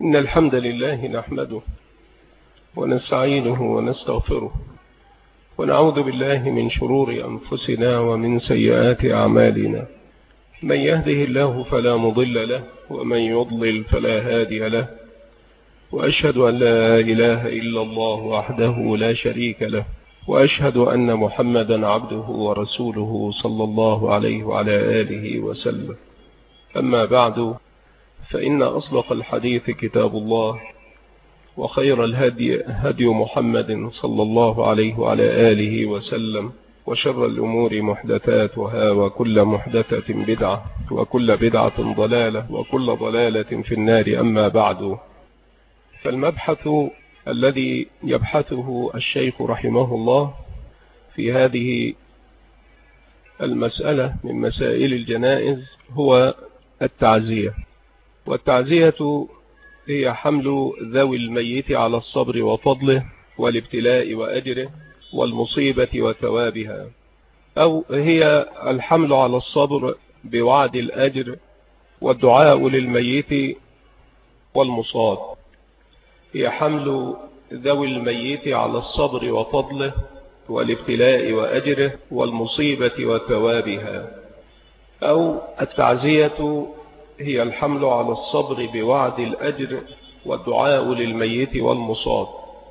إن الحمد لله نحمده ونستعينه ونستغفره ونعوذ بالله من شرور أنفسنا ومن سيئات أعمالنا. من يهده الله فلا مضل له ومن يضلل فلا هادي له، وأشهد أن لا إله إلا الله وحده لا شريك له، وأشهد أن محمدا عبده ورسوله صلى الله عليه وعلى آله وسلم. أما بعد، فإن أصدق الحديث كتاب الله، وخير الهدي هدي محمد صلى الله عليه وعلى آله وسلم، وشر الأمور محدثاتها، وكل محدثة بدعة، وكل بدعة ضلالة، وكل ضلالة في النار. أما بعد، فالمبحث الذي يبحثه الشيخ رحمه الله في هذه المسألة من مسائل الجنائز هو التعزية. والتعزية هي حمل ذوي الميت على الصبر وفضله والابتلاء وأجره والمصيبة وثوابها، أو هي الحمل على الصبر بوعد الأجر والدعاء للميت والمصاب. هي حمل ذوي الميت على الصبر وفضله والابتلاء وأجره والمصيبة وثوابها. أو التعزية هي الحمل على الصبر بوعد الأجر والدعاء للميت والمصاب.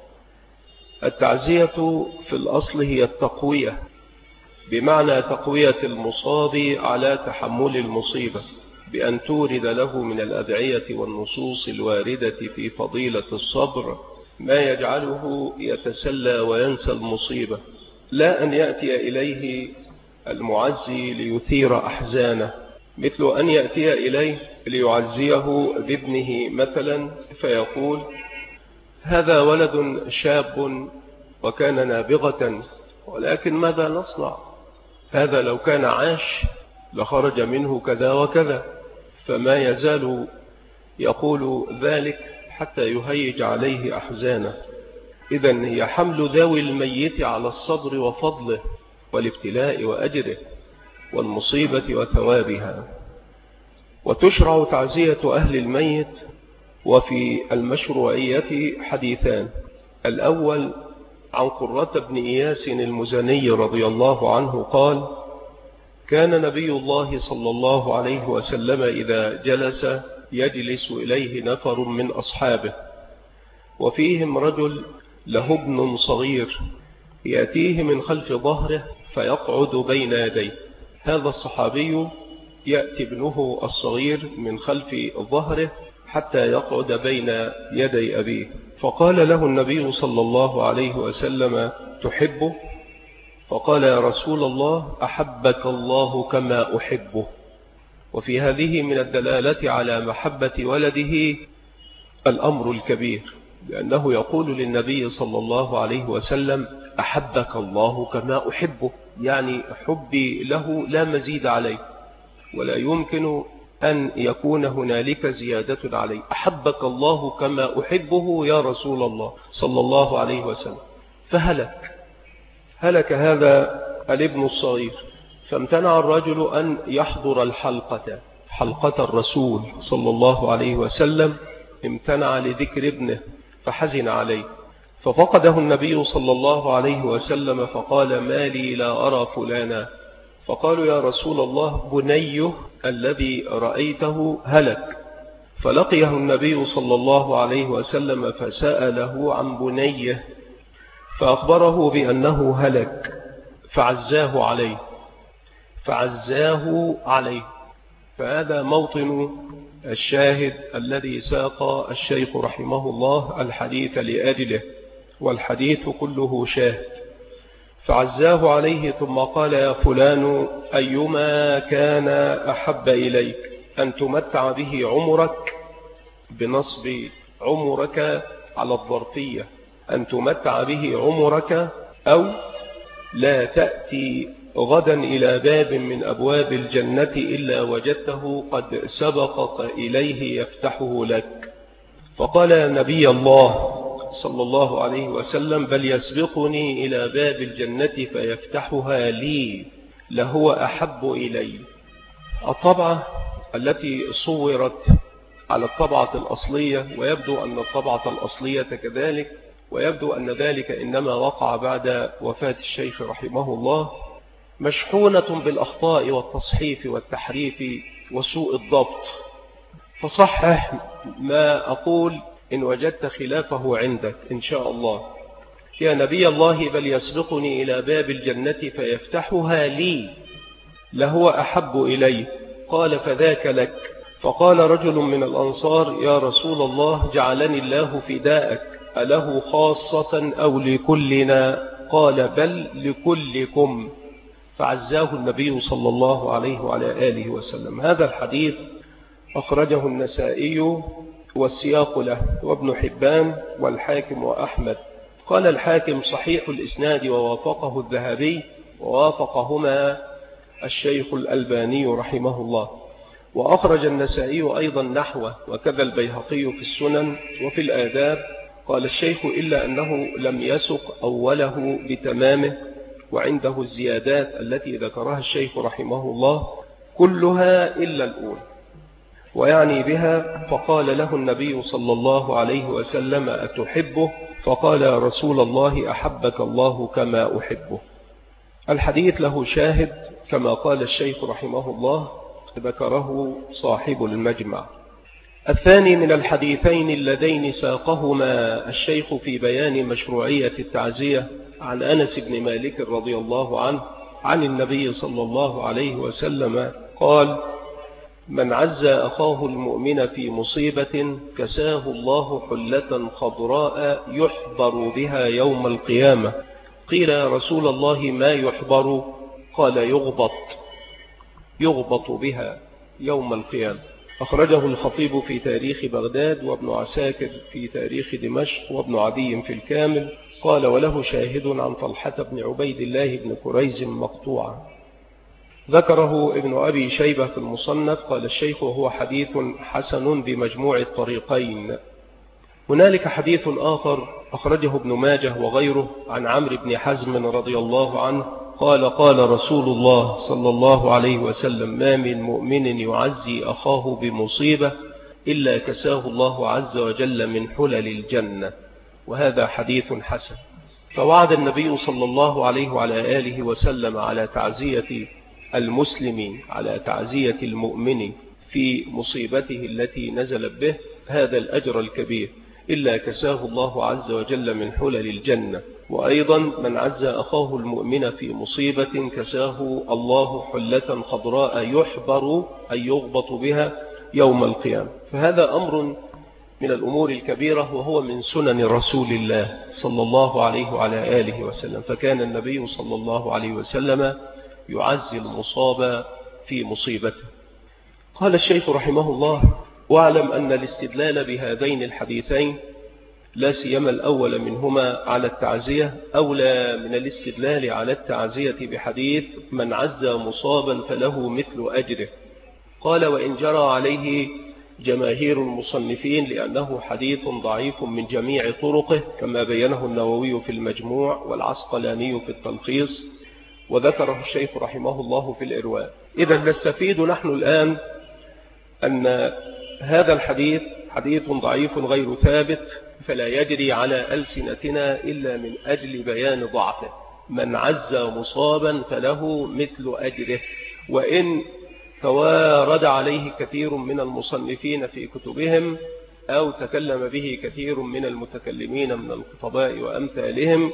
التعزية في الأصل هي التقوية، بمعنى تقوية المصاب على تحمل المصيبة، بأن تورد له من الأدعية والنصوص الواردة في فضيلة الصبر ما يجعله يتسلى وينسى المصيبة، لا أن يأتي إليه المعزي ليثير أحزانه، مثل أن يأتي إليه ليعزيه بابنه مثلا فيقول: هذا ولد شاب وكان نابغة، ولكن ماذا نصنع؟ هذا لو كان عاش لخرج منه كذا وكذا. فما يزال يقول ذلك حتى يهيج عليه أحزانه. إذن هي حمل ذوي الميت على الصبر وفضله والابتلاء وأجره والمصيبة وثوابها. وتشرع تعزية أهل الميت، وفي المشروعية حديثان. الأول عن قرة بن إياس المزني رضي الله عنه قال: كان نبي الله صلى الله عليه وسلم إذا جلس يجلس إليه نفر من أصحابه، وفيهم رجل له ابن صغير يأتيه من خلف ظهره فيقعد بين يديه. هذا الصحابي يأتي ابنه الصغير من خلف ظهره حتى يقعد بين يدي أبيه، فقال له النبي صلى الله عليه وسلم: تحبه؟ فقال: يا رسول الله، أحبك الله كما أحبه. وفي هذه من الدلالة على محبة ولده الأمر الكبير، لأنه يقول للنبي صلى الله عليه وسلم: أحبك الله كما أحبه، يعني حبي له لا مزيد عليه، ولا يمكن أن يكون هنالك زيادة عليه. أحبك الله كما أحبه يا رسول الله صلى الله عليه وسلم. فهلك هذا الابن الصغير، فامتنع الرجل أن يحضر حلقة الرسول صلى الله عليه وسلم، امتنع لذكر ابنه فحزن عليه. ففقده النبي صلى الله عليه وسلم فقال: ما لي لا أرى فلانا؟ فقالوا: يا رسول الله، بنيه الذي رأيته هلك. فلقيه النبي صلى الله عليه وسلم فسأله عن بنيه، فأخبره بأنه هلك، فعزاه عليه. فهذا موطن الشاهد الذي ساق الشيخ رحمه الله الحديث لأجله، والحديث كله شاهد. فعزاه عليه، ثم قال: يا فلان، أيما كان أحب إليك، أن تمتع به عمرك، بنصب عمرك على الظرفية، أن تمتع به عمرك، أو لا تأتي غدا إلى باب من أبواب الجنة إلا وجدته قد سبقك إليه يفتحه لك. فقال: يا نبي الله صلى الله عليه وسلم، بل يسبقني إلى باب الجنة فيفتحها لي، لهو أحب إلي. الطبعة التي صورت على الطبعة الأصلية، ويبدو أن الطبعة الأصلية كذلك، ويبدو أن ذلك إنما وقع بعد وفاة الشيخ رحمه الله، مشحونة بالأخطاء والتصحيف والتحريف وسوء الضبط. فصحح ما أقول إن وجدت خلافه عندك إن شاء الله. يا نبي الله بل يسبقني إلى باب الجنة فيفتحها لي لهو أحب إلي. قال فذاك لك. فقال رجل من الأنصار يا رسول الله جعلني الله فداءك، أله خاصة أو لكلنا؟ قال بل لكلكم. فعزاه النبي صلى الله عليه وعلى آله وسلم. هذا الحديث أخرجه النسائي والسياق له، وابن حبان والحاكم وأحمد. قال الحاكم صحيح الإسناد ووافقه الذهبي، ووافقهما الشيخ الألباني رحمه الله. وأخرج النسائي أيضا نحوه، وكذا البيهقي في السنن وفي الآداب. قال الشيخ إلا أنه لم يسق أوله بتمامه، وعنده الزيادات التي ذكرها الشيخ رحمه الله كلها إلا الأولى، ويعني بها فقال له النبي صلى الله عليه وسلم أتحبه؟ فقال يا رسول الله أحبك الله كما أحبه. الحديث له شاهد كما قال الشيخ رحمه الله، ذكره صاحب المجمع. الثاني من الحديثين اللذين ساقهما الشيخ في بيان مشروعية التعزية عن أنس بن مالك رضي الله عنه عن النبي صلى الله عليه وسلم قال من عزى أخاه المؤمن في مصيبة كساه الله حلة خضراء يحبر بها يوم القيامة. قيل يا رسول الله ما يحبر؟ قال يغبط بها يوم القيامة. أخرجه الخطيب في تاريخ بغداد، وابن عساكر في تاريخ دمشق، وابن عدي في الكامل. قال وله شاهد عن طلحة بن عبيد الله بن كريز مقطوعا، ذكره ابن أبي شيبة في المصنف. قال الشيخ وهو حديث حسن بمجموع الطريقين. هنالك حديث آخر أخرجه ابن ماجه وغيره عن عمرو بن حزم رضي الله عنه قال قال رسول الله صلى الله عليه وسلم ما من مؤمن يعزي أخاه بمصيبة إلا كساه الله عز وجل من حلل الجنة. وهذا حديث حسن. فوعد النبي صلى الله عليه وعلى آله وسلم على تعزية المسلمين، على تعزية المؤمن في مصيبته التي نزلت به هذا الأجر الكبير، إلا كساه الله عز وجل من حلل الجنة. وأيضا من عزى أخاه المؤمن في مصيبة كساه الله حلة خضراء يحبر أي يغبط بها يوم القيامة. فهذا أمر من الأمور الكبيرة، وهو من سنن رسول الله صلى الله عليه وعلى آله وسلم. فكان النبي صلى الله عليه وسلم يعزي المصاب في مصيبته. قال الشيخ رحمه الله واعلم أن الاستدلال بهذين الحديثين لا سيما الأول منهما على التعزية أولى من الاستدلال على التعزية بحديث من عزى مصابا فله مثل أجره. قال وإن جرى عليه جماهير المصنفين لأنه حديث ضعيف من جميع طرقه كما بينه النووي في المجموع والعسقلاني في التلخيص، وذكره الشيخ رحمه الله في الإرواء. إذا نستفيد نحن الآن أن هذا الحديث حديث ضعيف غير ثابت، فلا يجري على ألسنتنا إلا من أجل بيان ضعفه. من عزى مصابا فله مثل أجره. وإن توارد عليه كثير من المصنفين في كتبهم أو تكلم به كثير من المتكلمين من الخطباء وأمثالهم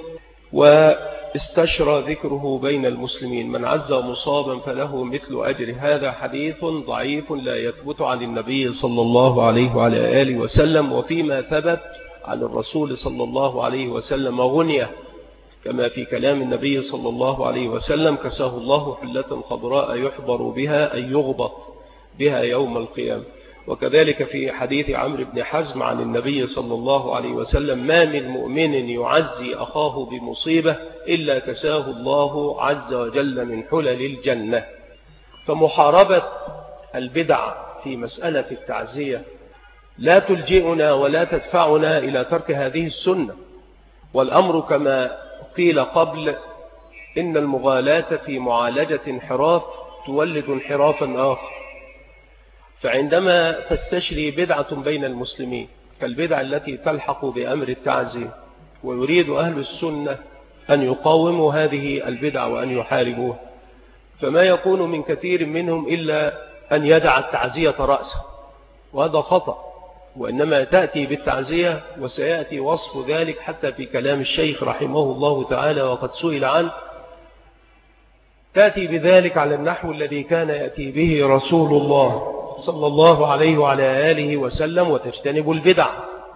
واستشرى ذكره بين المسلمين، من عزى مصابا فله مثل أجر، هذا حديث ضعيف لا يثبت عن النبي صلى الله عليه وعلى آله وسلم. وفيما ثبت عن الرسول صلى الله عليه وسلم غنية، كما في كلام النبي صلى الله عليه وسلم كساه الله حلة خضراء يحبر بها أي يغبط بها يوم القيامة. وكذلك في حديث عمرو بن حزم عن النبي صلى الله عليه وسلم ما من مؤمن يعزي أخاه بمصيبة إلا كساه الله عز وجل من حلل الجنة. فمحاربة البدع في مسألة التعزية لا تلجئنا ولا تدفعنا إلى ترك هذه السنة. والأمر كما قيل قبل إن المغالاة في معالجة انحراف تولد انحرافا آخر. فعندما تستشري بدعة بين المسلمين كالبدع التي تلحق بأمر التعزية، ويريد أهل السنة أن يقاوموا هذه البدع وأن يحاربوها، فما يكون من كثير منهم إلا أن يدع التعزية رأسه، وهذا خطأ. وإنما تأتي بالتعزية، وسيأتي وصف ذلك حتى في كلام الشيخ رحمه الله تعالى وقد سئل عنه، تأتي بذلك على النحو الذي كان يأتي به رسول الله صلى الله عليه وعلى آله وسلم، وتجتنب البدع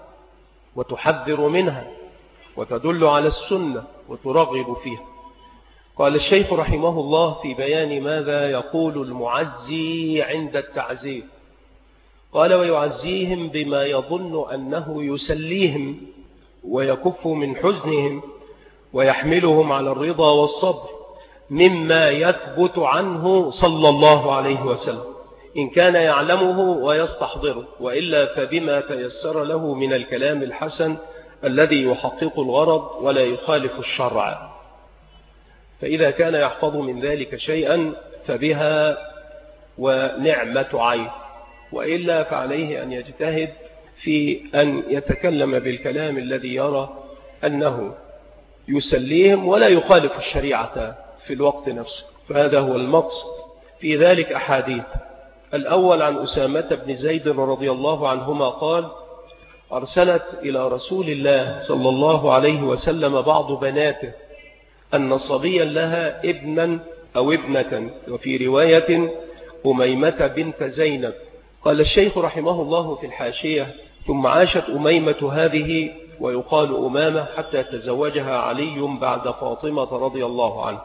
وتحذر منها وتدل على السنة وترغب فيها. قال الشيخ رحمه الله في بيان ماذا يقول المعزي عند التعزية، قال: ويعزيهم بما يظن أنه يسليهم ويكف من حزنهم ويحملهم على الرضا والصبر مما يثبت عنه صلى الله عليه وسلم، إن كان يعلمه ويستحضره، وإلا فبما تيسر له من الكلام الحسن الذي يحقق الغرض ولا يخالف الشرع. فإذا كان يحفظ من ذلك شيئا فبها ونعمة عين، وإلا فعليه أن يجتهد في أن يتكلم بالكلام الذي يرى أنه يسليهم ولا يخالف الشريعة في الوقت نفسه. فهذا هو المقصد. في ذلك أحاديث. الأول عن أسامة بن زيد رضي الله عنهما قال: أرسلت إلى رسول الله صلى الله عليه وسلم بعض بناته أن صبيا لها ابنا أو ابنة، وفي رواية أميمة بنت زينب. قال الشيخ رحمه الله في الحاشية: ثم عاشت أميمة هذه ويقال أمامة حتى تزوجها علي بعد فاطمة رضي الله عنه.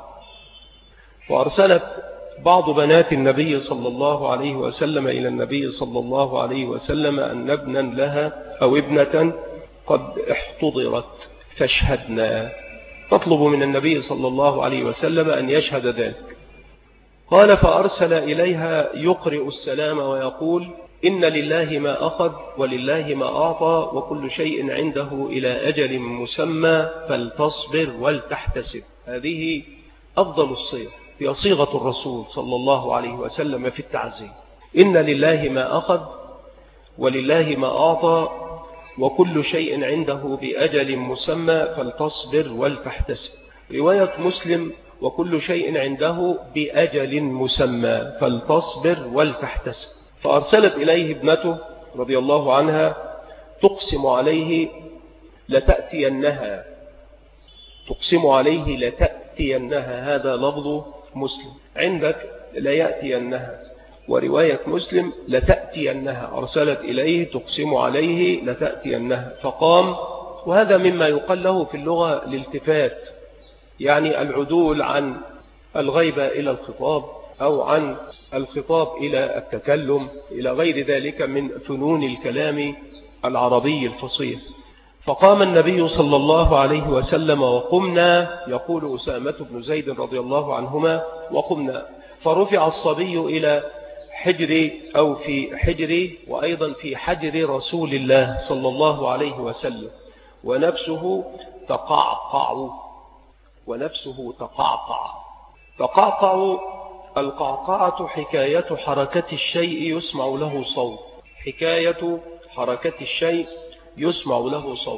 فأرسلت بعض بنات النبي صلى الله عليه وسلم إلى النبي صلى الله عليه وسلم أن ابنا لها أو ابنة قد احتضرت فاشهدنا، تطلب من النبي صلى الله عليه وسلم أن يشهد ذلك. قال: فأرسل إليها يقرئ السلام ويقول: إن لله ما أخذ ولله ما أعطى وكل شيء عنده إلى أجل مسمى فلتصبر ولتحتسب. هذه أفضل الصيغ، هي صيغة الرسول صلى الله عليه وسلم في التعزية: إن لله ما أخذ ولله ما أعطى وكل شيء عنده بأجل مسمى فلتصبر ولتحتسب. رواية مسلم: وكل شيء عنده بأجل مسمى فلتصبر ولتحتسب. فأرسلت إليه ابنته رضي الله عنها تقسم عليه لتأتينها، تقسم عليه لتأتينها، هذا لفظ مسلم. عندك لا يأتينها، ورواية مسلم لتأتينها. أرسلت إليه تقسم عليه لتأتينها، فقام. وهذا مما يقال له في اللغة الالتفات، يعني العدول عن الغيبة إلى الخطاب أو عن الخطاب إلى التكلم إلى غير ذلك من فنون الكلام العربي الفصيح. فقام النبي صلى الله عليه وسلم وقمنا، يقول أسامة بن زيد رضي الله عنهما: وقمنا، فرفع الصبي إلى حجري أو في حجري، وأيضا في حجر رسول الله صلى الله عليه وسلم، ونفسه تقعقع، ونفسه تقعقع. تقعقع، القعقعة حكاية حركة الشيء يسمع له صوت، حكاية حركة الشيء يسمع له صوت،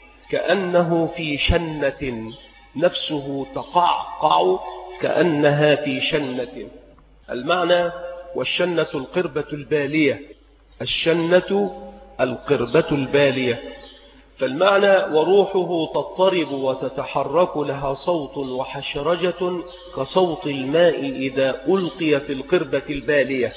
كأنه في شنة، نفسه تقعقع كأنها في شنة. المعنى: والشنة القربة البالية، الشنة القربة البالية. فالمعنى: وروحه تضطرب وتتحرك، لها صوت وحشرجة كصوت الماء إذا ألقي في القربة البالية،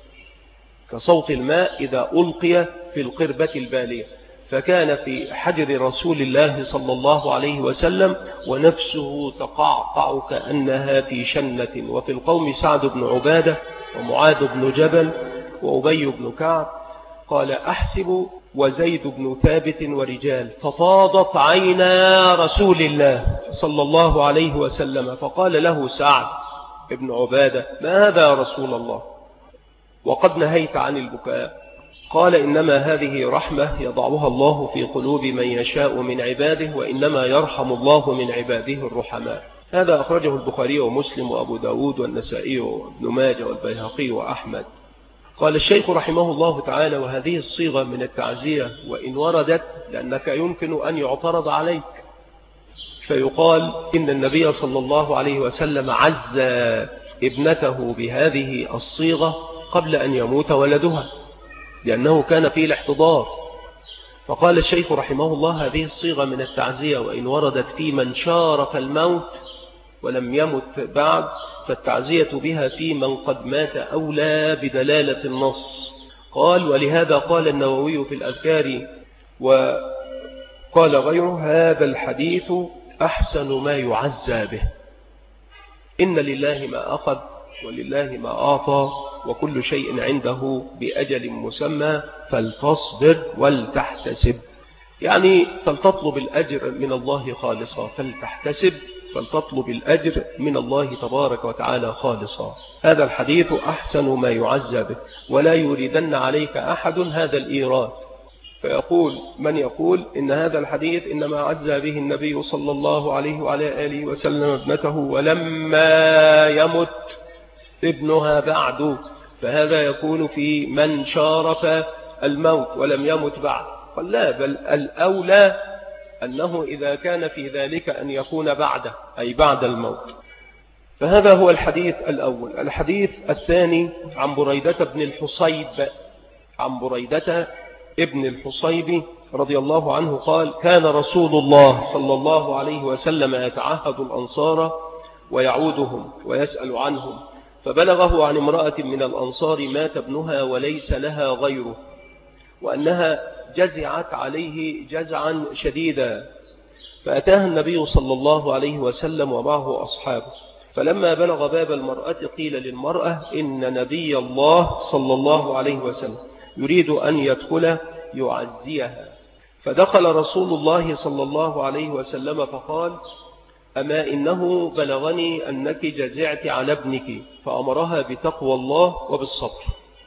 كصوت الماء إذا ألقي في القربة البالية. فكان في حجر رسول الله صلى الله عليه وسلم ونفسه تقعقع كأنها في شنة. وفي القوم سعد بن عبادة ومعاذ بن جبل وأبي بن كعب. قال: أحسب وزيد بن ثابت ورجال، ففاضت عينا رسول الله صلى الله عليه وسلم، فقال له سعد بن عبادة: ما هذا يا رسول الله؟ وقد نهيت عن البكاء. قال: إنما هذه رحمة يضعها الله في قلوب من يشاء من عباده، وإنما يرحم الله من عباده الرحماء. هذا أخرجه البخاري ومسلم وأبو داود والنسائي وابن ماجه والبيهقي وأحمد. قال الشيخ رحمه الله تعالى: وهذه الصيغة من التعزية وإن وردت لأنك يمكن أن يعترض عليك فيقال إن النبي صلى الله عليه وسلم عز ابنته بهذه الصيغة قبل أن يموت ولدها لأنه كان فيه الاحتضار. فقال الشيخ رحمه الله: هذه الصيغة من التعزية وإن وردت في من شارف الموت ولم يمت بعد فالتعزية بها في من قد مات أولى بدلالة النص. قال: ولهذا قال النووي في الأذكار وقال غيره: هذا الحديث أحسن ما يعزى به. إن لله ما أخذ ولله ما أعطى وكل شيء عنده بأجل مسمى فلتصبر ولتحتسب، يعني فلتطلب الأجر من الله خالصا، فلتحتسب فلتطلب الأجر من الله تبارك وتعالى خالصا. هذا الحديث أحسن ما يعزى به، ولا يريدن عليك أحد هذا الإيراد فيقول من يقول إن هذا الحديث إنما عزى به النبي صلى الله عليه وعلى آله وسلم ابنته ولما يمت ابنها بعد، فهذا يكون في من شارف الموت ولم يمت بعد. قال لا، بل الأولى أنه إذا كان في ذلك أن يكون بعده أي بعد الموت. فهذا هو الحديث الأول. الحديث الثاني عن بريدة بن الحصيب، عن بريدة ابن الحصيب رضي الله عنه قال: كان رسول الله صلى الله عليه وسلم يتعهد الأنصار ويعودهم ويسأل عنهم، فبلغه عن امرأة من الأنصار مات ابنها وليس لها غيره، وأنها جزعت عليه جزعا شديدا، فأتاها النبي صلى الله عليه وسلم ومعه أصحابه، فلما بلغ باب المرأة قيل للمرأة: إن نبي الله صلى الله عليه وسلم يريد أن يدخل يعزيها. فدخل رسول الله صلى الله عليه وسلم فقال: أما إنه بلغني أنك جزعت على ابنك، فأمرها بتقوى الله وبالصبر.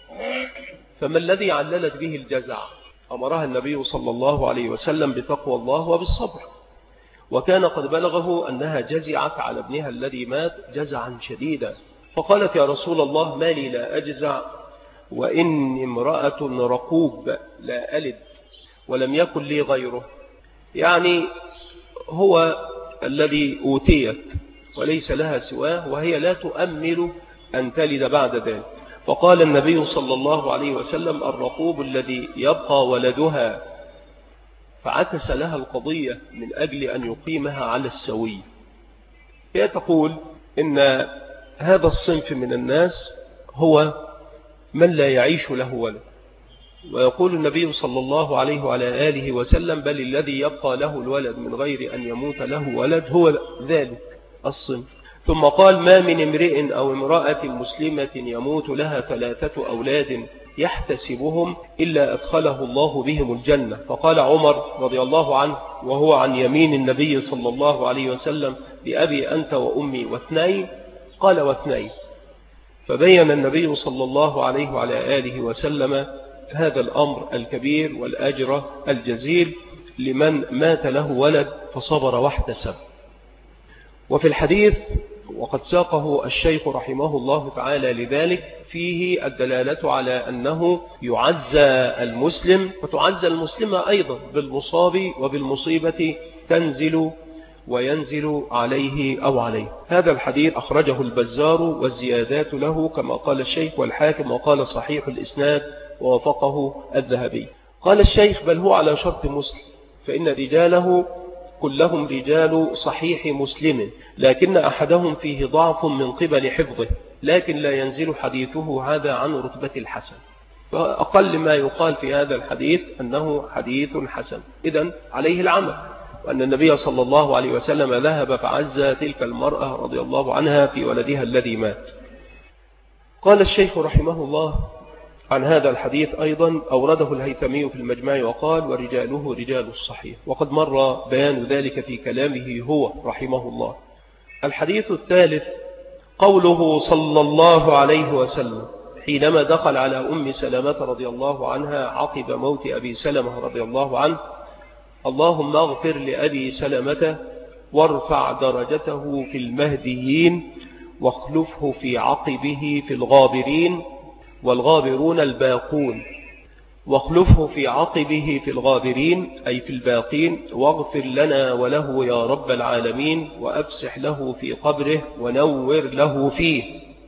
فما الذي عللت به الجزع؟ أمرها النبي صلى الله عليه وسلم بتقوى الله وبالصبر، وكان قد بلغه أنها جزعت على ابنها الذي مات جزعا شديدا، فقالت: يا رسول الله ما لي لا أجزع وإني امرأة رقوب لا ألد ولم يكن لي غيره، يعني هو الذي أوتيت وليس لها سواه وهي لا تؤمل أن تلد بعد ذلك. فقال النبي صلى الله عليه وسلم: الرقوب الذي يبقى ولدها، فعكس لها القضية من أجل أن يقيمها على السوي. هي تقول إن هذا الصنف من الناس هو من لا يعيش له ولد، ويقول النبي صلى الله عليه وعلى آله وسلم: بل الذي يبقى له الولد من غير أن يموت له ولد هو ذلك الصنف. ثم قال: ما من امرئ أو امرأة مسلمة يموت لها 3 أولاد يحتسبهم إلا أدخله الله بهم الجنة. فقال عمر رضي الله عنه وهو عن يمين النبي صلى الله عليه وسلم: بأبي أنت وأمي واثنين؟ قال: واثنين. فبين النبي صلى الله عليه وعلى آله وسلم هذا الأمر الكبير والأجر الجزيل لمن مات له ولد فصبر واحتسب. وفي الحديث وقد ساقه الشيخ رحمه الله تعالى لذلك فيه الدلالة على أنه يعزى المسلم وتعزى المسلمة أيضا بالمصاب وبالمصيبة تنزل وينزل عليه أو عليه. هذا الحديث أخرجه البزار والزيادات له كما قال الشيخ والحاكم، وقال صحيح الإسناد ووافقه الذهبي. قال الشيخ: بل هو على شرط مسلم، فإن رجاله كلهم رجال صحيح مسلم، لكن أحدهم فيه ضعف من قبل حفظه، لكن لا ينزل حديثه هذا عن رتبة الحسن. فأقل ما يقال في هذا الحديث أنه حديث حسن، إذن عليه العمل، وأن النبي صلى الله عليه وسلم ذهب فعزى تلك المرأة رضي الله عنها في ولدها الذي مات. قال الشيخ رحمه الله عن هذا الحديث أيضا أورده الهيثمي في المجمع وقال: ورجاله رجال الصحيح، وقد مر بيان ذلك في كلامه هو رحمه الله. الحديث الثالث قوله صلى الله عليه وسلم حينما دخل على أم سلمة رضي الله عنها عقب موت أبي سلمة رضي الله عنه: اللهم اغفر لأبي سلمة وارفع درجته في المهديين واخلفه في عقبه في الغابرين والغابرون الباقون، واخلفه في عقبه في الغابرين أي في الباقين، واغفر لنا وله يا رب العالمين، وأفسح له في قبره ونور له فيه.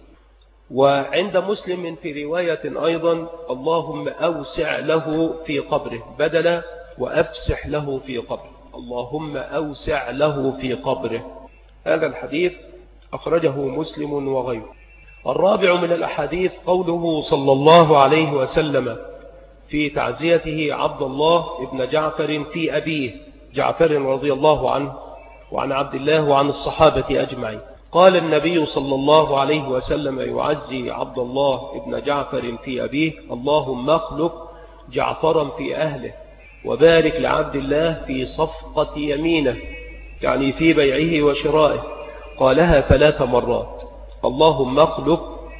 وعند مسلم في رواية أيضا اللهم أوسع له في قبره، بدل وأفسح له في قبره، اللهم أوسع له في قبره. هذا الحديث أخرجه مسلم وغيره. الرابع من الأحاديث قوله صلى الله عليه وسلم في تعزيته عبد الله ابن جعفر في أبيه جعفر رضي الله عنه وعن عبد الله وعن الصحابة أجمعين. قال النبي صلى الله عليه وسلم يعزي عبد الله ابن جعفر في أبيه: اللهم اخلف جعفرا في أهله، وبارك لعبد الله في صفقة يمينه، يعني في بيعه وشرائه. قالها 3 مرات: اللهم اخلف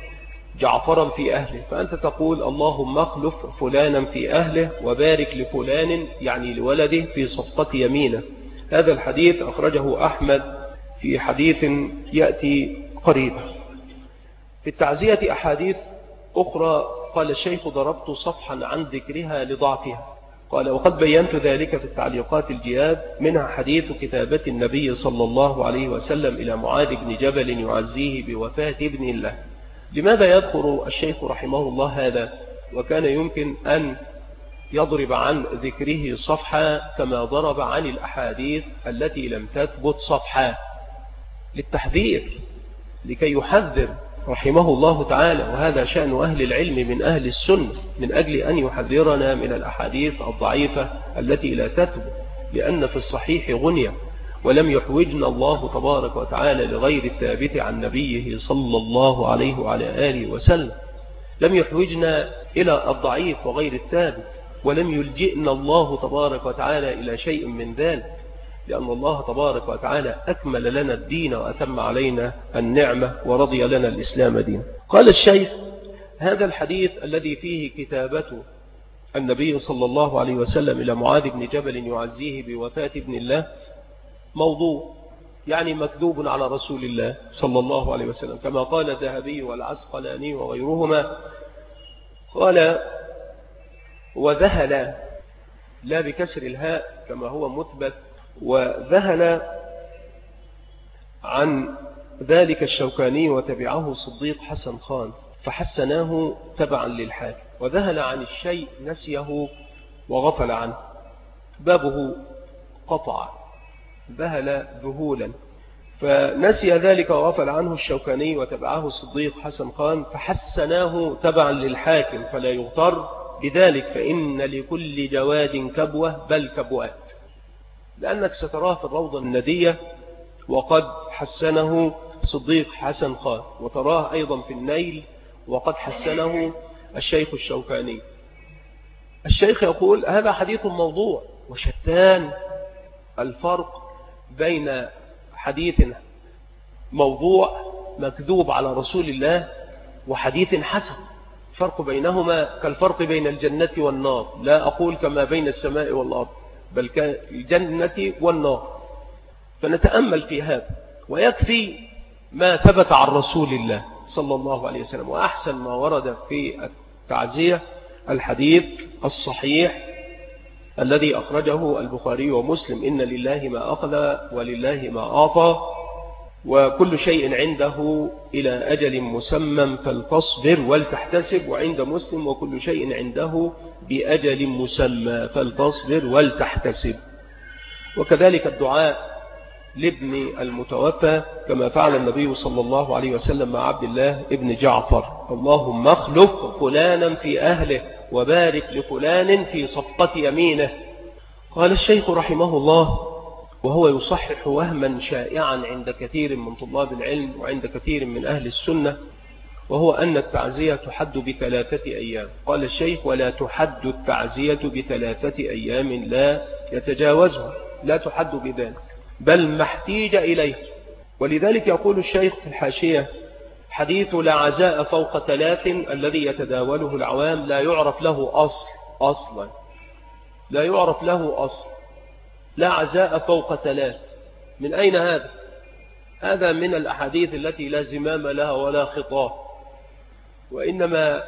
جعفرا في أهله، فأنت تقول اللهم اخلف فلانا في أهله وبارك لفلان يعني لولده في صفقة يمينه. هذا الحديث أخرجه أحمد في حديث يأتي قريبا. في التعزية أحاديث أخرى قال الشيخ ضربت صفحا عن ذكرها لضعفها. قال: وقد بينت ذلك في التعليقات الجياد، منها حديث كتابة النبي صلى الله عليه وسلم إلى معاذ بن جبل يعزيه بوفاة ابن الله. لماذا يذكر الشيخ رحمه الله هذا وكان يمكن أن يضرب عن ذكره صفحة كما ضرب عن الأحاديث التي لم تثبت صفحة؟ للتحذير، لكي يحذر رحمه الله تعالى، وهذا شأن أهل العلم من أهل السنة، من أجل أن يحذرنا من الأحاديث الضعيفة التي لا تثبت، لأن في الصحيح غنية، ولم يحوجنا الله تبارك وتعالى لغير الثابت عن نبيه صلى الله عليه وعلى آله وسلم. لم يحوجنا إلى الضعيف وغير الثابت، ولم يلجئنا الله تبارك وتعالى إلى شيء من ذلك، لأن الله تبارك وتعالى أكمل لنا الدين وأتم علينا النعمة ورضي لنا الإسلام دين. قال الشيخ: هذا الحديث الذي فيه كتابة النبي صلى الله عليه وسلم إلى معاذ بن جبل يعزيه بوفاة ابن الله موضوع، يعني مكذوب على رسول الله صلى الله عليه وسلم، كما قال الذهبي والعسقلاني وغيرهما. قال: وذهل، لا بكسر الهاء كما هو مثبت، وذهل عن ذلك الشوكاني وتبعه صديق حسن خان فحسناه تبعا للحاكم. وذهل عن الشيء نسيه وغفل عنه، بابه قطع، ذهل ذهولا، فنسي ذلك وغفل عنه الشوكاني وتبعه صديق حسن خان فحسناه تبعا للحاكم، فلا يغتر بذلك، فإن لكل جواد كبوة بل كبوات، لأنك ستراه في الروضة الندية وقد حسنه صديق حسن خان، وتراه أيضا في النيل وقد حسنه الشيخ الشوكاني. الشيخ يقول: هذا حديث موضوع، وشتان الفرق بين حديث موضوع مكذوب على رسول الله وحديث حسن. فرق بينهما كالفرق بين الجنة والنار، لا أقول كما بين السماء والأرض، بل كالجنة والنار. فنتأمل في هذا، ويكفي ما ثبت عن رسول الله صلى الله عليه وسلم. وأحسن ما ورد في التعزية الحديث الصحيح الذي أخرجه البخاري ومسلم: إن لله ما أخذ ولله ما أعطى، وكل شيء عنده إلى أجل مسمى فلتصبر ولتحتسب. وعند مسلم: وكل شيء عنده بأجل مسمى فلتصبر ولتحتسب. وكذلك الدعاء لابن المتوفى كما فعل النبي صلى الله عليه وسلم مع عبد الله ابن جعفر: اللهم اخلف فلانا في أهله وبارك لفلان في صفقة يمينه. قال الشيخ رحمه الله وهو يصحح وهما شائعا عند كثير من طلاب العلم وعند كثير من أهل السنة، وهو أن التعزية تحد ب3 أيام. قال الشيخ: ولا تحد التعزية ب3 أيام لا يتجاوزها، لا تحد بذلك، بل ما احتيج إليه. ولذلك يقول الشيخ في الحاشية: حديث لا عزاء فوق 3 الذي يتداوله العوام لا يعرف له أصلا، لا يعرف له أصل. لا عزاء فوق 3، من أين هذا؟ هذا من الأحاديث التي لا زمام لها ولا خطاب، وإنما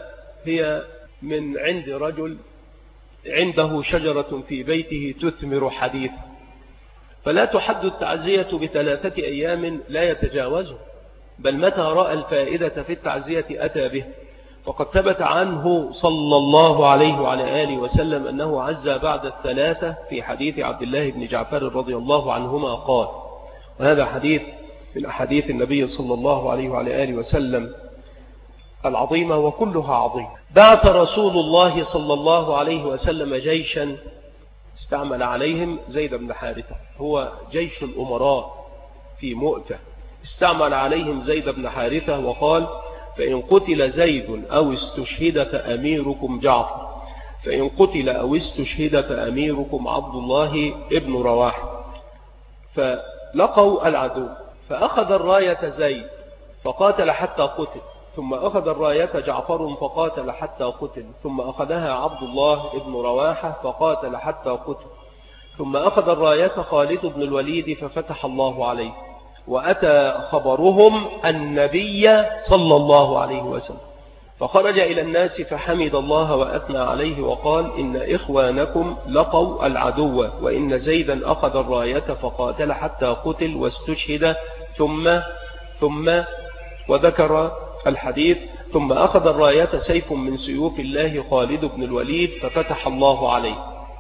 هي من عند رجل عنده شجرة في بيته تثمر حديثا، فلا تحد التعزية ب3 أيام لا يتجاوزه، بل متى رأى الفائدة في التعزية أتى به. وقد ثبت عنه صلى الله عليه وعلى آله وسلم أنه عزى بعد 3 في حديث عبد الله بن جعفر رضي الله عنهما قال، وهذا حديث من أحاديث النبي صلى الله عليه وعلى آله وسلم العظيمة وكلها عظيمة. بعث رسول الله صلى الله عليه وسلم جيشا استعمل عليهم زيد بن حارثة، هو جيش الأمراء في مؤتة، استعمل عليهم زيد بن حارثة وقال: فإن قتل زيد أو استشهد فأميركم جعفر، فإن قتل أو استشهد فأميركم عبد الله ابن رواحة. فلقوا العدو، فأخذ الراية زيد فقاتل حتى قتل، ثم أخذ الراية جعفر فقاتل حتى قتل، ثم أخذها عبد الله ابن رواحة فقاتل حتى قتل، ثم أخذ الراية خالد بن الوليد ففتح الله عليه. وأتى خبرهم النبي صلى الله عليه وسلم، فخرج إلى الناس فحمد الله وأثنى عليه وقال: إن إخوانكم لقوا العدو، وإن زيدا أخذ الراية فقاتل حتى قتل واستشهد، ثم وذكر الحديث: ثم أخذ الراية سيف من سيوف الله خالد بن الوليد ففتح الله عليه.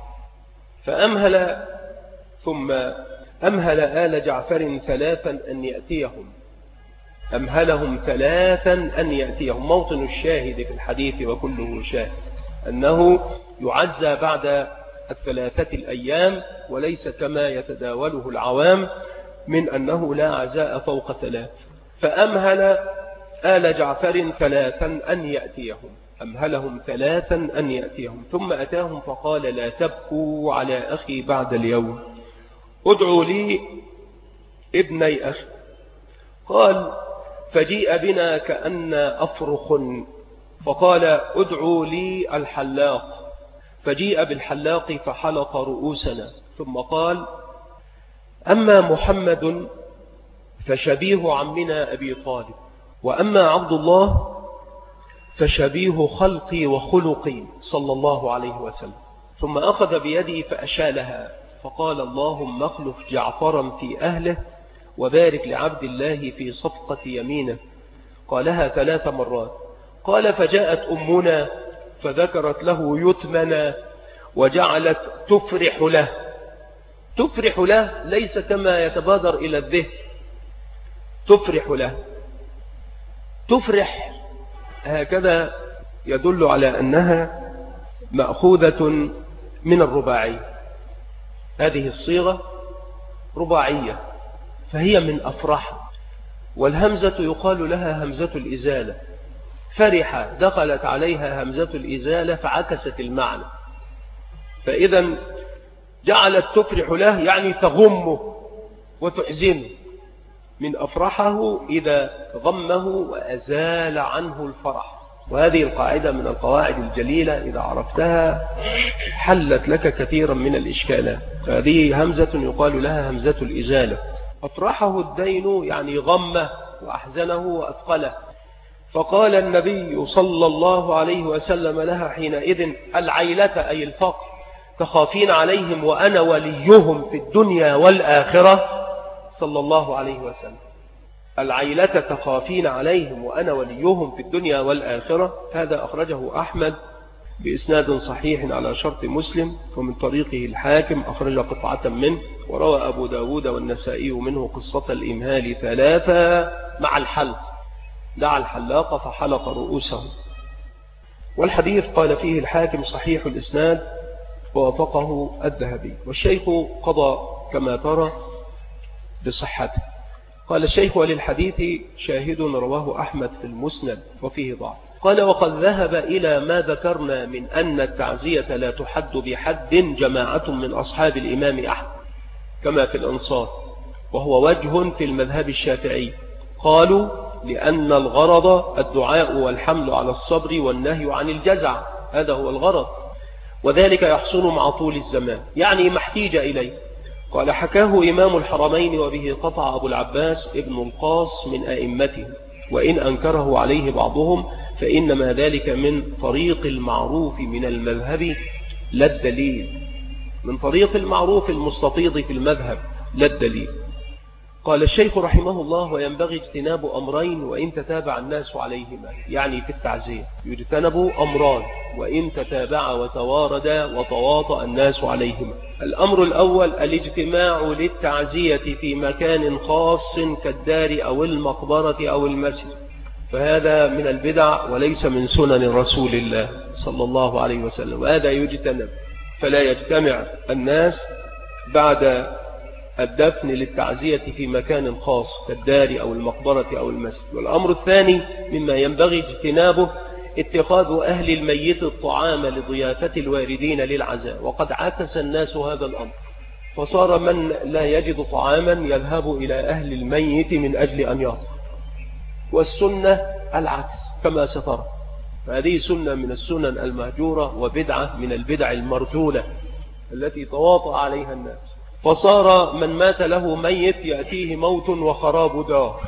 ثم أمهل آل جعفر 3 أن يأتيهم، أمهلهم 3 أن يأتيهم. موطن الشاهد في الحديث وكله شاهد أنه يعزى بعد 3 الأيام، وليس كما يتداوله العوام من أنه لا عزاء فوق 3. فأمهل آل جعفر 3 أن يأتيهم، أمهلهم 3 أن يأتيهم، ثم أتاهم فقال: لا تبكوا على أخي بعد اليوم، ادعوا لي ابني أخي. قال: فجيء بنا كأن أفرخ، فقال: ادعوا لي الحلاق، فجيء بالحلاق فحلق رؤوسنا، ثم قال: أما محمد فشبيه عمنا أبي طالب، وأما عبد الله فشبيه خلقي وخلقي صلى الله عليه وسلم. ثم أخذ بيدي فأشالها فقال: اللهم اخلف جعفرا في أهله وبارك لعبد الله في صفقة يمينه. قالها 3 مرات. قال: فجاءت أمنا فذكرت له يتمنا وجعلت تفرح له. تفرح له ليس كما يتبادر إلى الذهن، تفرح له، تفرح هكذا يدل على أنها مأخوذة من الرباعي. هذه الصيغة رباعية فهي من أفرح، والهمزة يقال لها همزة الإزالة، فرح دخلت عليها همزة الإزالة فعكست المعنى، فإذا جعلت تفرح له يعني تغمه وتحزنه، من أفرحه إذا غمه وأزال عنه الفرح. وهذه القاعدة من القواعد الجليلة إذا عرفتها حلت لك كثيرا من الإشكالات. فهذه همزة يقال لها همزة الإزالة. أفرحه الدين يعني غمه وأحزنه وأثقله. فقال النبي صلى الله عليه وسلم لها حينئذ: العيلة أي الفقر تخافين عليهم وأنا وليهم في الدنيا والآخرة. صلى الله عليه وسلم: العيلة تخافين عليهم وأنا وليهم في الدنيا والآخرة. هذا أخرجه أحمد بإسناد صحيح على شرط مسلم، ومن طريقه الحاكم أخرج قطعة منه، وروى أبو داود والنسائي منه قصة الإمهال 3 مع الحلق، دعا الحلاق فحلق رؤوسه. والحديث قال فيه الحاكم صحيح الإسناد ووافقه الذهبي، والشيخ قضى كما ترى بصحته. قال الشيخ: وللحديث شاهد رواه أحمد في المسند وفيه ضعف. قال: وقد ذهب إلى ما ذكرنا من أن التعزية لا تحد بحد جماعة من أصحاب الإمام أحمد كما في الأنصار، وهو وجه في المذهب الشافعي. قالوا: لأن الغرض الدعاء والحمل على الصبر والنهي عن الجزع، هذا هو الغرض، وذلك يحصل مع طول الزمان، يعني ما احتيج إليه. قال: حكاه إمام الحرمين وبه قطع أبو العباس ابن القاص من أئمته، وإن أنكره عليه بعضهم فإنما ذلك من طريق المعروف من المذهب لا الدليل، من طريق المعروف المستفيض في المذهب لا الدليل. قال الشيخ رحمه الله: وينبغي اجتناب أمرين وإن تتابع الناس عليهما، يعني في التعزية يجتنب أمران وإن تتابع وتوارد وتواطأ الناس عليهما. الأمر الأول الاجتماع للتعزية في مكان خاص كالدار أو المقبرة أو المسجد، فهذا من البدع وليس من سنن رسول الله صلى الله عليه وسلم، وهذا يجتنب، فلا يجتمع الناس بعد الدفن للتعزية في مكان خاص كالدار أو المقبرة أو المسجد. والأمر الثاني مما ينبغي اجتنابه اتخاذ أهل الميت الطعام لضيافة الواردين للعزاء، وقد عكس الناس هذا الأمر، فصار من لا يجد طعاما يذهب إلى أهل الميت من أجل أن يعطى، والسنة العكس كما سترى، فهذه سنة من السنن المهجورة وبدعة من البدع المرجولة التي تواطأ عليها الناس، فصار من مات له ميت يأتيه موت وخراب دار،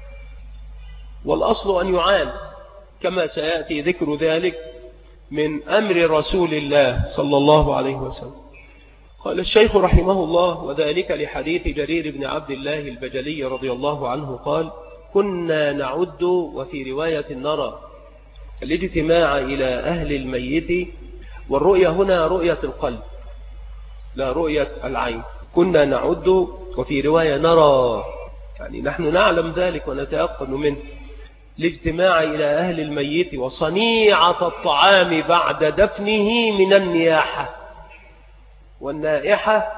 والأصل أن يعان كما سيأتي ذكر ذلك من أمر رسول الله صلى الله عليه وسلم. قال الشيخ رحمه الله: وذلك لحديث جرير بن عبد الله البجلي رضي الله عنه قال: كنا نعد، وفي رواية نرى، الاجتماع إلى أهل الميت، والرؤية هنا رؤية القلب لا رؤية العين. كنا نعد، وفي رواية نرى، يعني نحن نعلم ذلك ونتيقن منه، الاجتماع إلى أهل الميت وصنيعة الطعام بعد دفنه من النياحة، والنائحة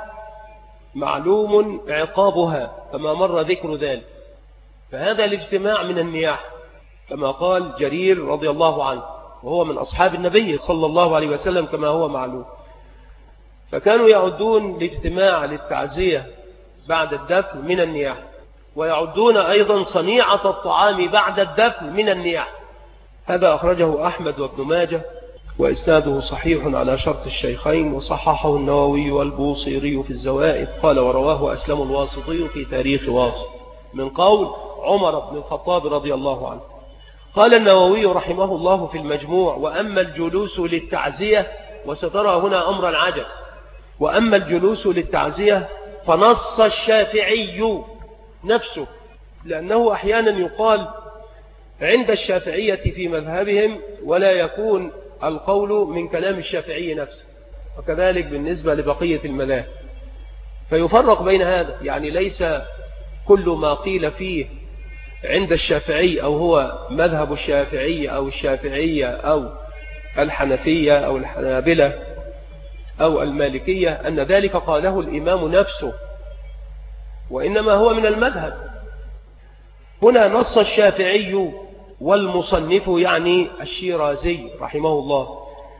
معلوم عقابها كما مر ذكر ذلك، فهذا الاجتماع من النياحة كما قال جرير رضي الله عنه، وهو من أصحاب النبي صلى الله عليه وسلم كما هو معلوم. فكانوا يعدون الاجتماع للتعزية بعد الدفن من النياحة، ويعدون أيضا صنيعة الطعام بعد الدفن من النياحة. هذا أخرجه أحمد وابن ماجه، وإسناده صحيح على شرط الشيخين، وصححه النووي والبوصيري في الزوائد. قال: ورواه أسلم الواسطي في تاريخ واصل من قول عمر بن الخطاب رضي الله عنه. قال النووي رحمه الله في المجموع: وأما الجلوس للتعزية، وسترى هنا أمر العجب، وأما الجلوس للتعزية فنص الشافعي نفسه، لأنه أحيانا يقال عند الشافعية في مذهبهم ولا يكون القول من كلام الشافعي نفسه، وكذلك بالنسبة لبقية المذاهب، فيفرق بين هذا، يعني ليس كل ما قيل فيه عند الشافعي أو هو مذهب الشافعي أو الشافعية أو الحنفية أو الحنابلة أو المالكية أن ذلك قاله الإمام نفسه، وإنما هو من المذهب. هنا نص الشافعي والمصنف يعني الشيرازي رحمه الله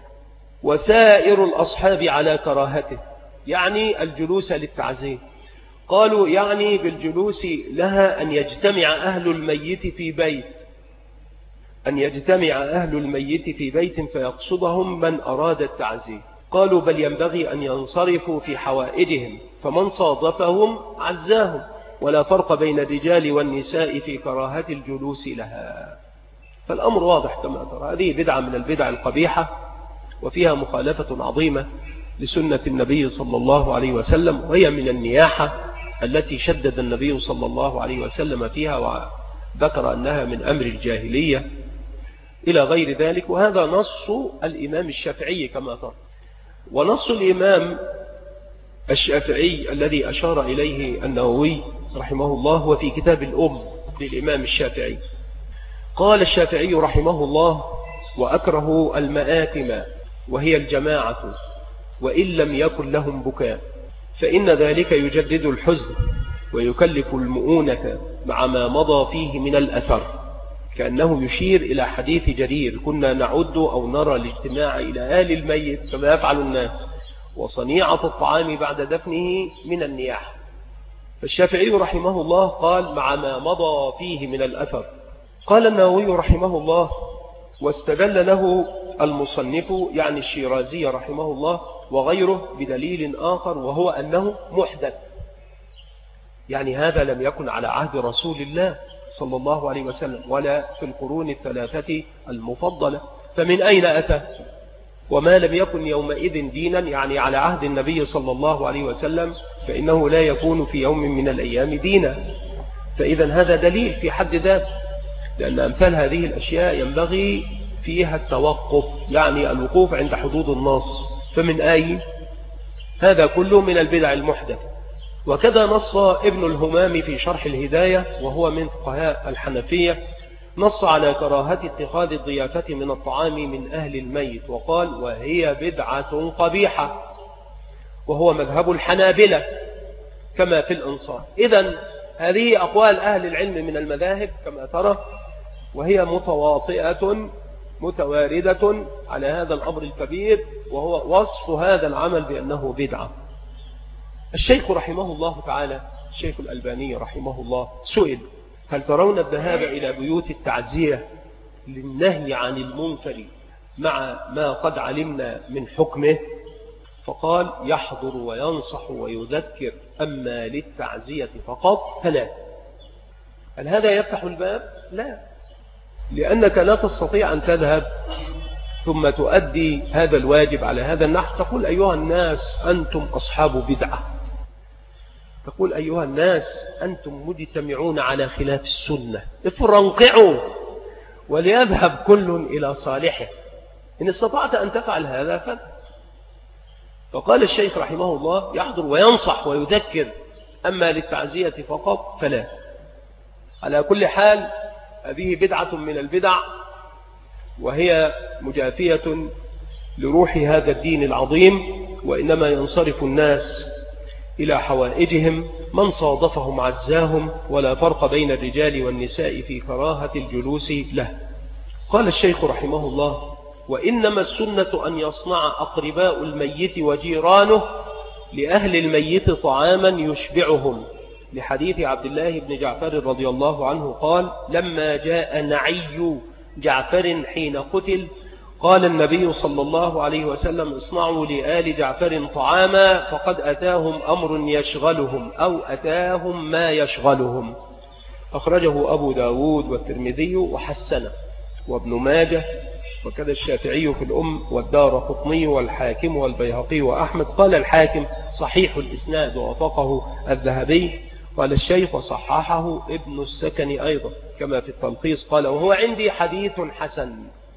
وسائر الأصحاب على كراهته، يعني الجلوس للتعزية. قالوا يعني بالجلوس لها أن يجتمع أهل الميت في بيت، أن يجتمع أهل الميت في بيت فيقصدهم من أراد التعزية. قالوا بل ينبغي أن ينصرفوا في حوائجهم، فمن صادفهم عزاهم، ولا فرق بين الرجال والنساء في كراهة الجلوس لها. فالأمر واضح كما ترى، هذه بدعة من البدع القبيحة، وفيها مخالفة عظيمة لسنة النبي صلى الله عليه وسلم، وهي من النياحة التي شدد النبي صلى الله عليه وسلم فيها، وذكر أنها من أمر الجاهلية إلى غير ذلك. وهذا نص الإمام الشافعي كما ترى، ونص الإمام الشافعي الذي أشار إليه النووي رحمه الله هو في كتاب الأم للإمام الشافعي. قال الشافعي رحمه الله: وأكره المآتم وهي الجماعة وإن لم يكن لهم بكاء، فإن ذلك يجدد الحزن ويكلف المؤونة مع ما مضى فيه من الأثر، كأنه يشير إلى حديث جرير: كنا نعد أو نرى الاجتماع إلى آل الميت كما يفعل الناس، وصنيعة الطعام بعد دفنه من النياحة. فالشافعي رحمه الله قال: مع ما مضى فيه من الأثر. قال النووي رحمه الله: واستدل له المصنف يعني الشيرازي رحمه الله وغيره بدليل آخر، وهو أنه محدث، يعني هذا لم يكن على عهد رسول الله صلى الله عليه وسلم ولا في القرون الثلاثة المفضلة، فمن أين أتى؟ وما لم يكن يومئذ دينا يعني على عهد النبي صلى الله عليه وسلم فإنه لا يكون في يوم من الأيام دينا. فإذا هذا دليل في حد ذاته، لأن أمثال هذه الأشياء ينبغي فيها التوقف، يعني الوقوف عند حدود النص. فمن أي هذا كله من البدع المحدث. وكذا نص ابن الهمام في شرح الهداية وهو من فقهاء الحنفية، نص على كراهة اتخاذ الضيافة من الطعام من أهل الميت، وقال وهي بدعة قبيحة، وهو مذهب الحنابلة كما في الأنصار. إذن هذه أقوال أهل العلم من المذاهب كما ترى، وهي متواطئة متواردة على هذا الأمر الكبير، وهو وصف هذا العمل بأنه بدعة. الشيخ رحمه الله تعالى، الشيخ الألباني رحمه الله، سئل هل ترون الذهاب إلى بيوت التعزية للنهي عن المنكر مع ما قد علمنا من حكمه؟ فقال يحضر وينصح ويذكر، أما للتعزية فقط فلا. هل هذا يفتح الباب؟ لا، لأنك لا تستطيع أن تذهب ثم تؤدي هذا الواجب على هذا النحو، تقول أيها الناس أنتم أصحاب بدعة، تقول أيها الناس أنتم مجتمعون على خلاف السنة، افرنقعوا وليذهب كل إلى صالحه، إن استطعت أن تفعل هذا فلا. فقال الشيخ رحمه الله يحضر وينصح ويذكر، أما للتعزية فقط فلا. على كل حال هذه بدعة من البدع، وهي مجافية لروح هذا الدين العظيم، وإنما ينصرف الناس إلى حوائجهم، من صادفهم عزاهم، ولا فرق بين الرجال والنساء في كراهة الجلوس له. قال الشيخ رحمه الله وإنما السنة أن يصنع أقرباء الميت وجيرانه لأهل الميت طعاما يشبعهم، لحديث عبد الله بن جعفر رضي الله عنه قال لما جاء نعي جعفر حين قتل قال النبي صلى الله عليه وسلم اصنعوا لآل جعفر طعاما فقد أتاهم أمر يشغلهم أو أتاهم ما يشغلهم. أخرجه أبو داود والترمذي وحسنه وابن ماجه، وكذا الشافعي في الأم والدارقطني والحاكم والبيهقي وأحمد. قال الحاكم صحيح الإسناد ووافقه الذهبي. قال الشيخ وصححه ابن السكن أيضا كما في التلخيص، قال وهو عندي حديث حسن،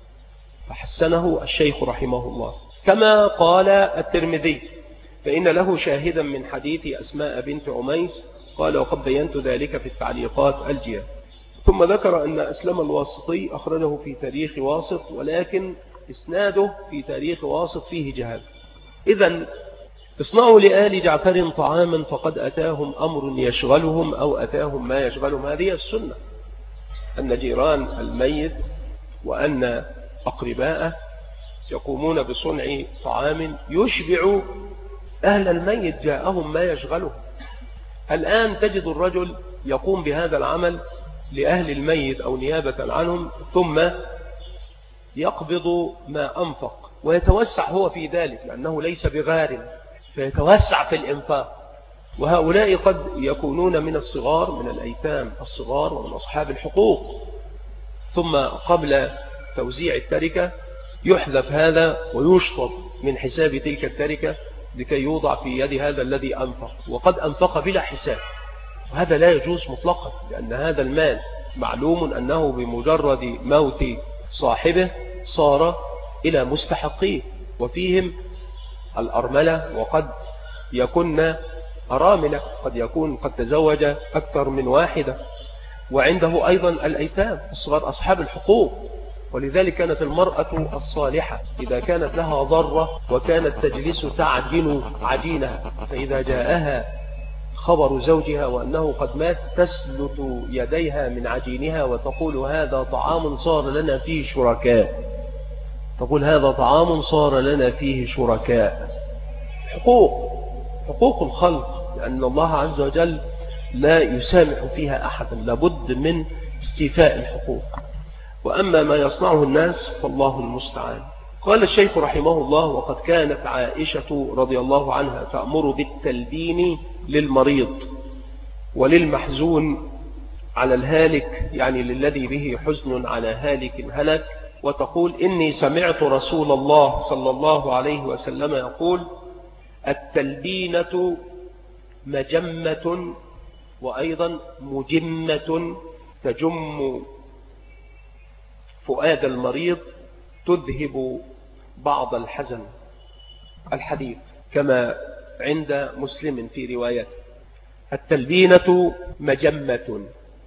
فحسنه الشيخ رحمه الله. كما قال الترمذي فإن له شاهدا من حديث أسماء بنت عميس، قال وقد بينت ذلك في التعليقات الجياد. ثم ذكر أن أسلم الواسطي أخرجه في تاريخ واسط، ولكن إسناده في تاريخ واسط فيه جهل. إذن اصنعوا لآل جعفر طعاما فقد أتاهم أمر يشغلهم أو أتاهم ما يشغلهم. هذه السنة، أن جيران الميت وأن أقرباءه يقومون بصنع طعام يشبع أهل الميت جاءهم ما يشغلهم. الآن تجد الرجل يقوم بهذا العمل لأهل الميت أو نيابة عنهم، ثم يقبض ما أنفق ويتوسع هو في ذلك لأنه ليس بغار، فيتوسع في الإنفاق. وهؤلاء قد يكونون من الصغار، من الأيتام الصغار ومن أصحاب الحقوق، ثم قبل توزيع التركة يحذف هذا ويشطب من حساب تلك التركة لكي يوضع في يد هذا الذي أنفق، وقد أنفق بلا حساب. وهذا لا يجوز مطلقا، لأن هذا المال معلوم أنه بمجرد موت صاحبه صار إلى مستحقيه، وفيهم الأرملة، وقد يكون أراملة، قد يكون قد تزوج أكثر من واحدة، وعنده أيضا الأيتام الصغار أصحاب الحقوق. ولذلك كانت المرأة الصالحة إذا كانت لها ضرة وكانت تجلس تعجن عجينها، فإذا جاءها خبر زوجها وأنه قد مات تسلت يديها من عجينها وتقول هذا طعام صار لنا فيه شركاء، تقول هذا طعام صار لنا فيه شركاء. حقوق الخلق، لأن الله عز وجل لا يسامح فيها أحدا، لابد من استيفاء الحقوق. وأما ما يصنعه الناس فالله المستعان. قال الشيخ رحمه الله وقد كانت عائشة رضي الله عنها تأمر بالتلبين للمريض، وللمحزون على الهالك، يعني للذي به حزن على هالك هلك. وتقول إني سمعت رسول الله صلى الله عليه وسلم يقول: التلبينة مجمة، وأيضا مجمة، تجم فؤاد المريض، تذهب بعض الحزن. الحديث كما عند مسلم في روايته. التلبينة مجمة.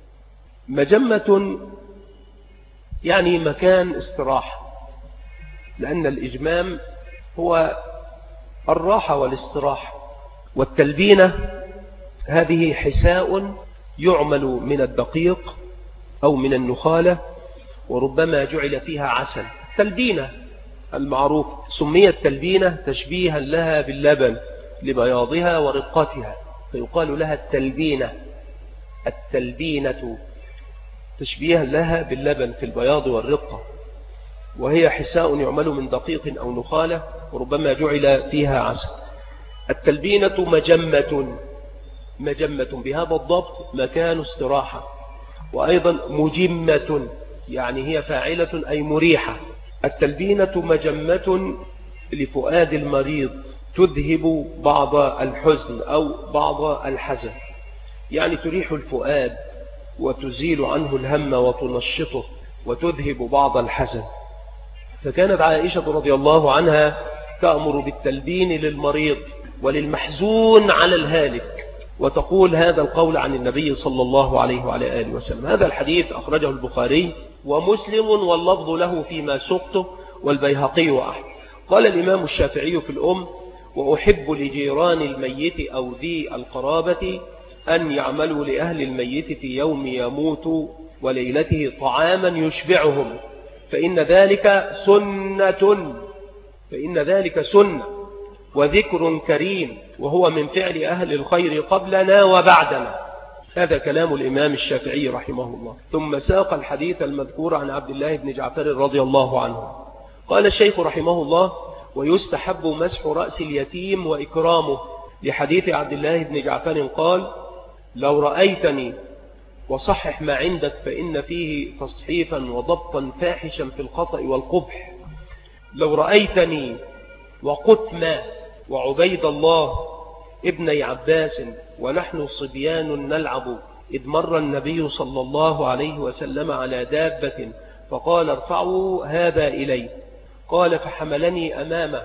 مجمة يعني مكان استراحة، لأن الإجمام هو الراحة والاستراحة، والتلبينة هذه حساء يعمل من الدقيق أو من النخالة، وربما جعل فيها عسل. تلبينة المعروف سميت تلبينة تشبيها لها باللبن لبياضها ورقتها، فيقال لها التلبينة. التلبينة تشبيها لها باللبن في البياض والرقة، وهي حساء يعمل من دقيق أو نخالة، وربما جعل فيها عسل. التلبينة مجمة بهذا الضبط مكان استراحة، وأيضا مجمة يعني هي فاعلة أي مريحة. التلبينة مجمة لفؤاد المريض، تذهب بعض الحزن أو بعض الحزن، يعني تريح الفؤاد وتزيل عنه الهم وتنشطه وتذهب بعض الحزن. فكانت عائشة رضي الله عنها تأمر بالتلبين للمريض وللمحزون على الهالك، وتقول هذا القول عن النبي صلى الله عليه وعلى آله وسلم. هذا الحديث أخرجه البخاري ومسلم، واللفظ له فيما سقته، والبيهقي وأحمد. قال الإمام الشافعي في الأم: وأحب لجيران الميت أو ذي القرابة أن يعملوا لأهل الميت في يوم يموت وليلته طعاما يشبعهم، فإن ذلك سنة وذكر كريم، وهو من فعل أهل الخير قبلنا وبعدنا. هذا كلام الإمام الشافعي رحمه الله. ثم ساق الحديث المذكور عن عبد الله بن جعفر رضي الله عنه. قال الشيخ رحمه الله: ويستحب مسح رأس اليتيم وإكرامه، لحديث عبد الله بن جعفر قال: لو رأيتني، وصحح ما عندك فإن فيه تصحيفا وضبطا فاحشا في الخطأ والقبح، لو رأيتني وقتما وعبيد الله ابني عباس ونحن صبيان نلعب، إذ مر النبي صلى الله عليه وسلم على دابة فقال: ارفعوا هذا إلي. قال: فحملني أمامه،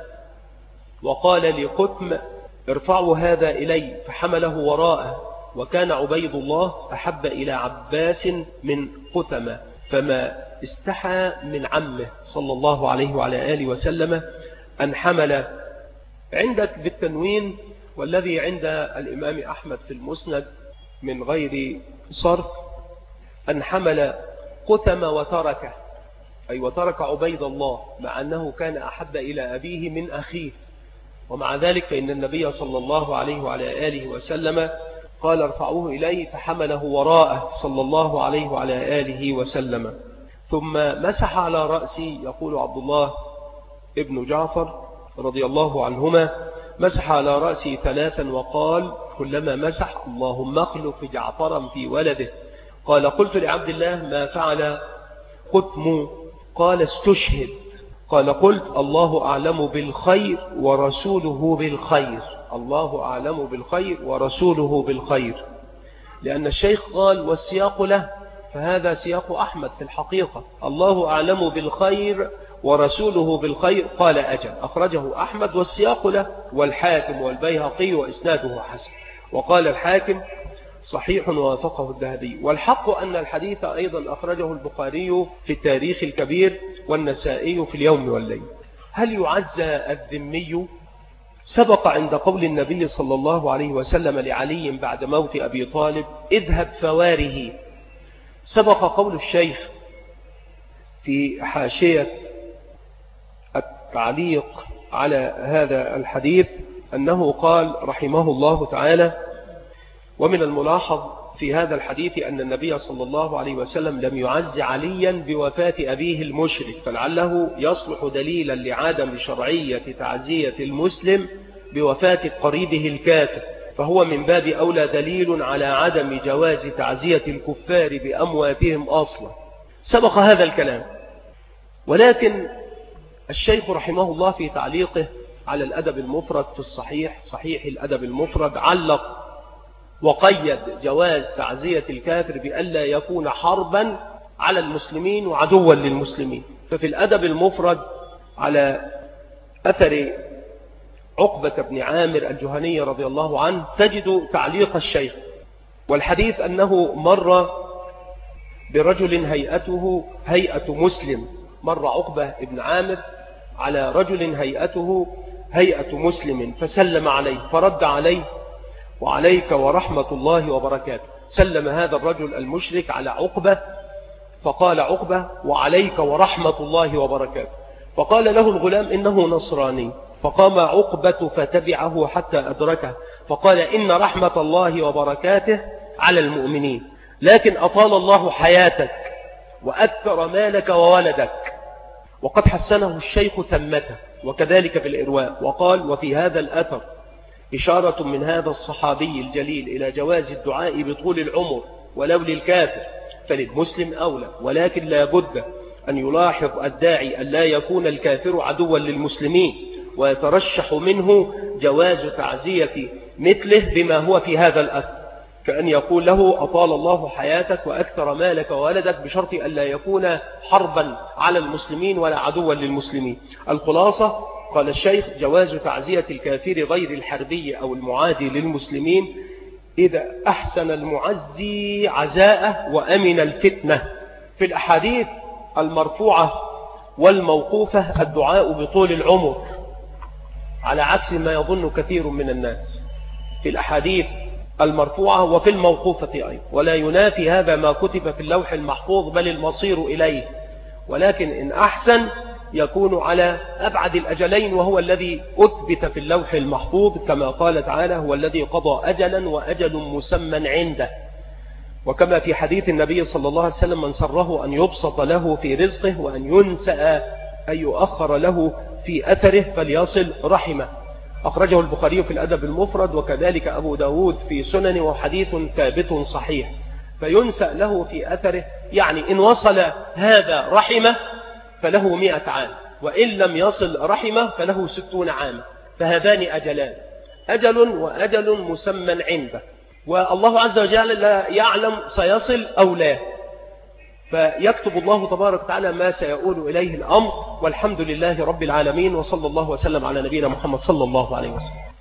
وقال لقتم: ارفعوا هذا إلي، فحمله وراءه. وكان عبيد الله أحب إلى عباس من قتمة، فما استحى من عمه صلى الله عليه وعلى آله وسلم أن حمل. عندك بالتنوين، والذي عند الإمام أحمد في المسند من غير صرف، أن حمل قتم وتركه، أي وترك عبيد الله، مع أنه كان أحب إلى أبيه من أخيه. ومع ذلك فإن النبي صلى الله عليه وعلى آله وسلم قال: ارفعوه إليه، فحمله وراءه صلى الله عليه وعلى آله وسلم. ثم مسح على رأسي، يقول عبد الله ابن جعفر رضي الله عنهما: مسح على رأسي 3 وقال كلما مسح: اللهم اخلف جعفرا في ولده. قال: قلت لعبد الله: ما فعل قتم؟ قال: استشهد. قال: قلت: الله أعلم بالخير ورسوله بالخير. الله أعلم بالخير ورسوله بالخير، لأن الشيخ قال والسياق له، فهذا سياق أحمد في الحقيقة. الله أعلم بالخير ورسوله بالخير، قال: أجل. أخرجه أحمد والسياق له، والحاكم والبيهقي وإسناده حسن. وقال الحاكم: صحيح ووافقه الذهبي. والحق أن الحديث أيضا أخرجه البخاري في التاريخ الكبير، والنسائي في اليوم والليل. هل يعزى الذمي؟ سبق عند قول النبي صلى الله عليه وسلم لعلي بعد موت أبي طالب: اذهب فواره. سبق قول الشيخ في حاشية التعليق على هذا الحديث أنه قال رحمه الله تعالى: ومن الملاحظ في هذا الحديث أن النبي صلى الله عليه وسلم لم يعز عليا بوفاة أبيه المشرك، فلعله يصلح دليلا لعدم شرعية تعزية المسلم بوفاة قريبه الكافر، فهو من باب أولى دليل على عدم جواز تعزية الكفار بأمواتهم أصلا. سبق هذا الكلام، ولكن الشيخ رحمه الله في تعليقه على الأدب المفرد في صحيح الأدب المفرد علق وقيد جواز تعزية الكافر بألا يكون حربا على المسلمين وعدوا للمسلمين. ففي الأدب المفرد على أثر عقبة بن عامر الجهني رضي الله عنه تجد تعليق الشيخ، والحديث أنه مر برجل هيئته هيئة مسلم. مر عقبة بن عامر على رجل هيئته هيئة مسلم فسلم عليه فرد عليه: وعليك ورحمة الله وبركاته. سلم هذا الرجل المشرك على عقبة، فقال عقبة: وعليك ورحمة الله وبركاته. فقال له الغلام: إنه نصراني. فقام عقبة فتبعه حتى أدركه، فقال: إن رحمة الله وبركاته على المؤمنين، لكن أطال الله حياتك وأكثر مالك وولدك. وقد حسنه الشيخ ثمته، وكذلك في الإرواء، وقال: وفي هذا الأثر إشارة من هذا الصحابي الجليل إلى جواز الدعاء بطول العمر ولو للكافر، فللمسلم أولى، ولكن لا بد أن يلاحظ الداعي أن لا يكون الكافر عدوا للمسلمين، ويترشح منه جواز تعزية مثله بما هو في هذا الأثر، كأن يقول له: أطال الله حياتك وأكثر مالك وولدك، بشرط أن لا يكون حربا على المسلمين ولا عدوا للمسلمين. الخلاصة قال الشيخ: جواز تعزية الكافر غير الحربي أو المعادي للمسلمين إذا أحسن المعزي عزاءه وأمن الفتنة. في الأحاديث المرفوعة والموقوفة الدعاء بطول العمر، على عكس ما يظن كثير من الناس، في الأحاديث المرفوعة وفي الموقوفة أيضا، ولا ينافي هذا ما كتب في اللوح المحفوظ، بل المصير إليه، ولكن إن أحسن يكون على أبعد الأجلين، وهو الذي أثبت في اللوح المحفوظ، كما قال تعالى: هو الذي قضى أجلا وأجل مسمى عنده. وكما في حديث النبي صلى الله عليه وسلم: من سره أن يبسط له في رزقه وأن ينسأ أن يؤخر له في أثره فليصل رحمه. أخرجه البخاري في الأدب المفرد، وكذلك أبو داود في سننه، وحديث ثابت صحيح. فينسأ له في أثره، يعني إن وصل هذا رحمه فله 100 عام، وإن لم يصل رحمه فله 60 عاما. فهذان أجلان، أجل وأجل مسمى عنده، والله عز وجل لا يعلم سيصل أو لا، فيكتب الله تبارك وتعالى ما سيؤول إليه الأمر. والحمد لله رب العالمين، وصلى الله وسلم على نبينا محمد صلى الله عليه وسلم.